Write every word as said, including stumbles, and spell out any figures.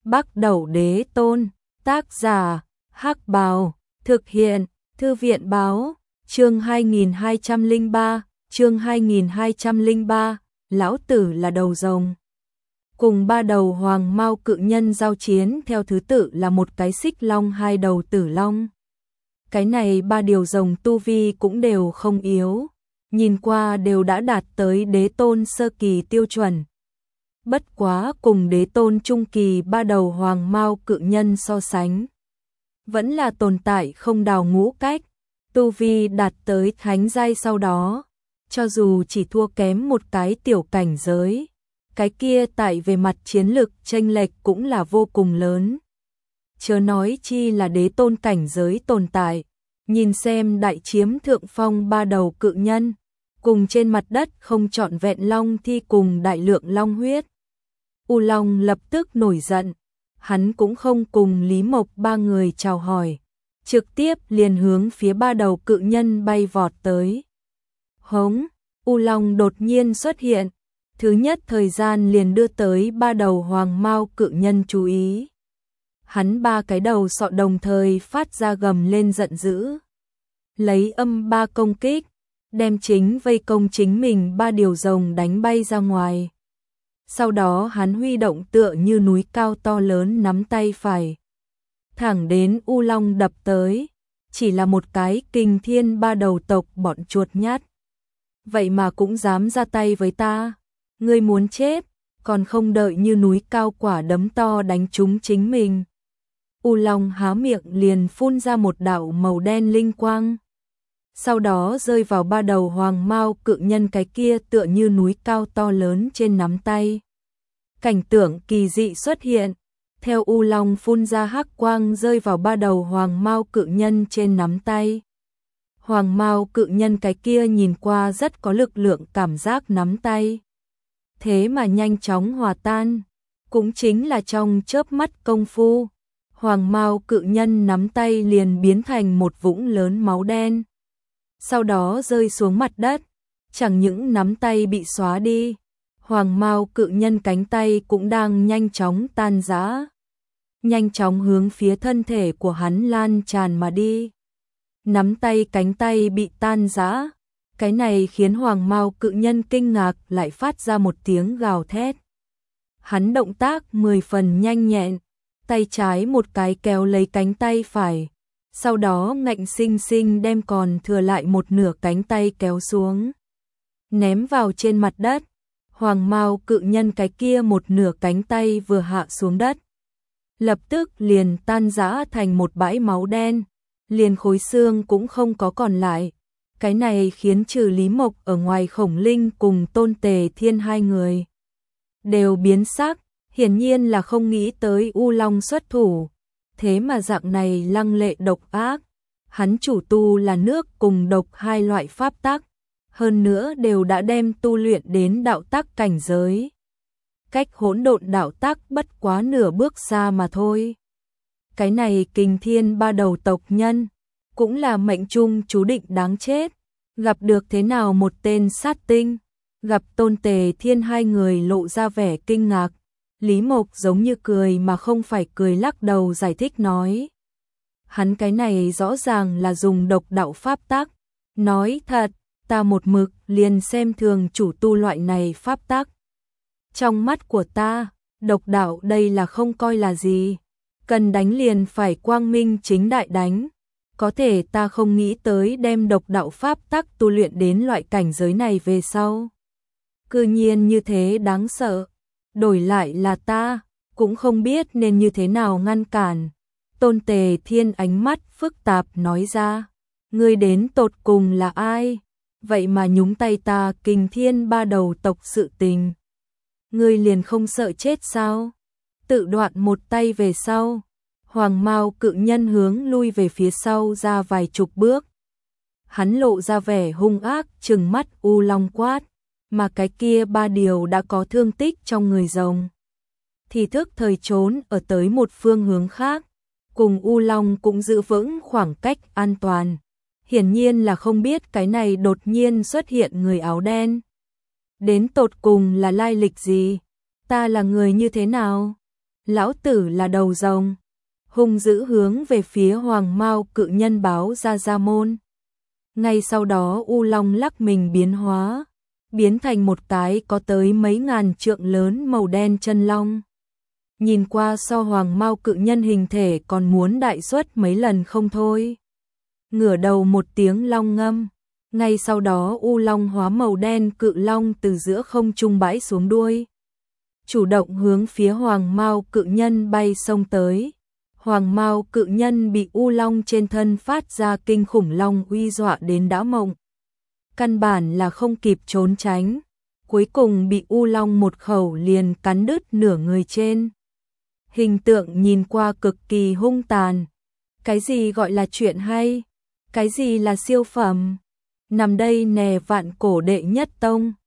Bắc Đẩu Đế Tôn, tác giả, Hắc Bào, thực hiện, Thư viện báo, chương hai nghìn hai trăm lẻ ba, chương hai nghìn hai trăm lẻ ba, lão tử là đầu rồng. Cùng ba đầu hoàng mao cự nhân giao chiến theo thứ tự là một cái xích long, hai đầu tử long. Cái này ba điều rồng tu vi cũng đều không yếu, nhìn qua đều đã đạt tới đế tôn sơ kỳ tiêu chuẩn. Bất quá cùng đế tôn trung kỳ ba đầu hoàng mao cự nhân so sánh, vẫn là tồn tại không đào ngũ cách, tu vi đạt tới thánh giai sau đó, cho dù chỉ thua kém một cái tiểu cảnh giới, cái kia tại về mặt chiến lực chênh lệch cũng là vô cùng lớn. Chớ nói chi là đế tôn cảnh giới tồn tại, nhìn xem đại chiếm thượng phong ba đầu cự nhân, cùng trên mặt đất không trọn vẹn long thi cùng đại lượng long huyết. U Long lập tức nổi giận, hắn cũng không cùng Lý Mộc ba người chào hỏi, trực tiếp liền hướng phía ba đầu cự nhân bay vọt tới. Hống, U Long đột nhiên xuất hiện, thứ nhất thời gian liền đưa tới ba đầu hoàng mao cự nhân chú ý. Hắn ba cái đầu sọ đồng thời phát ra gầm lên giận dữ, lấy âm ba công kích, đem chính vây công chính mình ba điều rồng đánh bay ra ngoài. Sau đó hắn huy động tựa như núi cao to lớn nắm tay phải, thẳng đến U Long đập tới, chỉ là một cái kinh thiên ba đầu tộc bọn chuột nhát. Vậy mà cũng dám ra tay với ta, ngươi muốn chết, còn không đợi như núi cao quả đấm to đánh trúng chính mình. U Long há miệng liền phun ra một đạo màu đen linh quang, sau đó rơi vào ba đầu hoàng mao cự nhân cái kia tựa như núi cao to lớn trên nắm tay. Cảnh tượng kỳ dị xuất hiện, theo U Long phun ra hắc quang rơi vào ba đầu hoàng mao cự nhân trên nắm tay. Hoàng mao cự nhân cái kia nhìn qua rất có lực lượng cảm giác nắm tay, thế mà nhanh chóng hòa tan, cũng chính là trong chớp mắt công phu, hoàng mao cự nhân nắm tay liền biến thành một vũng lớn máu đen. Sau đó rơi xuống mặt đất, chẳng những nắm tay bị xóa đi, hoàng mao cự nhân cánh tay cũng đang nhanh chóng tan rã, nhanh chóng hướng phía thân thể của hắn lan tràn mà đi. Nắm tay cánh tay bị tan rã, cái này khiến hoàng mao cự nhân kinh ngạc, lại phát ra một tiếng gào thét. Hắn động tác mười phần nhanh nhẹn, tay trái một cái kéo lấy cánh tay phải, sau đó ngạnh sinh sinh đem còn thừa lại một nửa cánh tay kéo xuống, ném vào trên mặt đất. Hoàng mao cự nhân cái kia một nửa cánh tay vừa hạ xuống đất, lập tức liền tan rã thành một bãi máu đen, liền khối xương cũng không có còn lại. Cái này khiến trừ Lý Mộc ở ngoài Khổng Linh cùng Tôn Tề Thiên hai người đều biến sắc, hiển nhiên là không nghĩ tới U Long xuất thủ, thế mà dạng này lăng lệ độc ác. Hắn chủ tu là nước cùng độc hai loại pháp tắc, hơn nữa đều đã đem tu luyện đến đạo tắc cảnh giới. Cách hỗn độn đạo tắc bất quá nửa bước xa mà thôi. Cái này kinh thiên ba đầu tộc nhân, cũng là mệnh trung chú định đáng chết, gặp được thế nào một tên sát tinh. Gặp Tôn Tề Thiên hai người lộ ra vẻ kinh ngạc, Lý Mộc giống như cười mà không phải cười lắc đầu giải thích nói. Hắn cái này rõ ràng là dùng độc đạo pháp tắc, nói thật, ta một mực liền xem thường chủ tu loại này pháp tắc. Trong mắt của ta, độc đạo đây là không coi là gì, cần đánh liền phải quang minh chính đại đánh. Có thể ta không nghĩ tới đem độc đạo pháp tắc tu luyện đến loại cảnh giới này về sau, cư nhiên như thế đáng sợ. Đổi lại là ta, cũng không biết nên như thế nào ngăn cản. Tôn Tề Thiên ánh mắt phức tạp nói ra, ngươi đến tột cùng là ai, vậy mà nhúng tay ta kinh thiên ba đầu tộc sự tình. Ngươi liền không sợ chết sao? Tự đoạn một tay về sau, hoàng mao cự nhân hướng lui về phía sau ra vài chục bước. Hắn lộ ra vẻ hung ác trừng mắt U Long quát, mà cái kia ba điều đã có thương tích trong người rồng thì thức thời trốn ở tới một phương hướng khác, cùng U Long cũng giữ vững khoảng cách an toàn. Hiển nhiên là không biết cái này đột nhiên xuất hiện người áo đen đến tột cùng là lai lịch gì, ta là người như thế nào. lão tử là đầu rồng, hung dữ hướng về phía Hoàng Mao cự nhân báo ra ra môn. Ngay sau đó U Long lắc mình biến hóa, biến thành một cái có tới mấy ngàn trượng lớn màu đen chân long. Nhìn qua so Hoàng Mao cự nhân hình thể còn muốn đại suất mấy lần không thôi. Ngửa đầu một tiếng long ngâm, ngay sau đó U Long hóa màu đen cự long từ giữa không trung bãi xuống đuôi, chủ động hướng phía Hoàng Mao cự nhân bay xông tới. Hoàng Mao cự nhân bị U Long trên thân phát ra kinh khủng long uy dọa đến đã mộng. Căn bản là không kịp trốn tránh, cuối cùng bị U Long một khẩu liền cắn đứt nửa người trên. Hình tượng nhìn qua cực kỳ hung tàn. Cái gì gọi là chuyện hay? Cái gì là siêu phẩm? Nằm đây nè vạn cổ đệ nhất tông.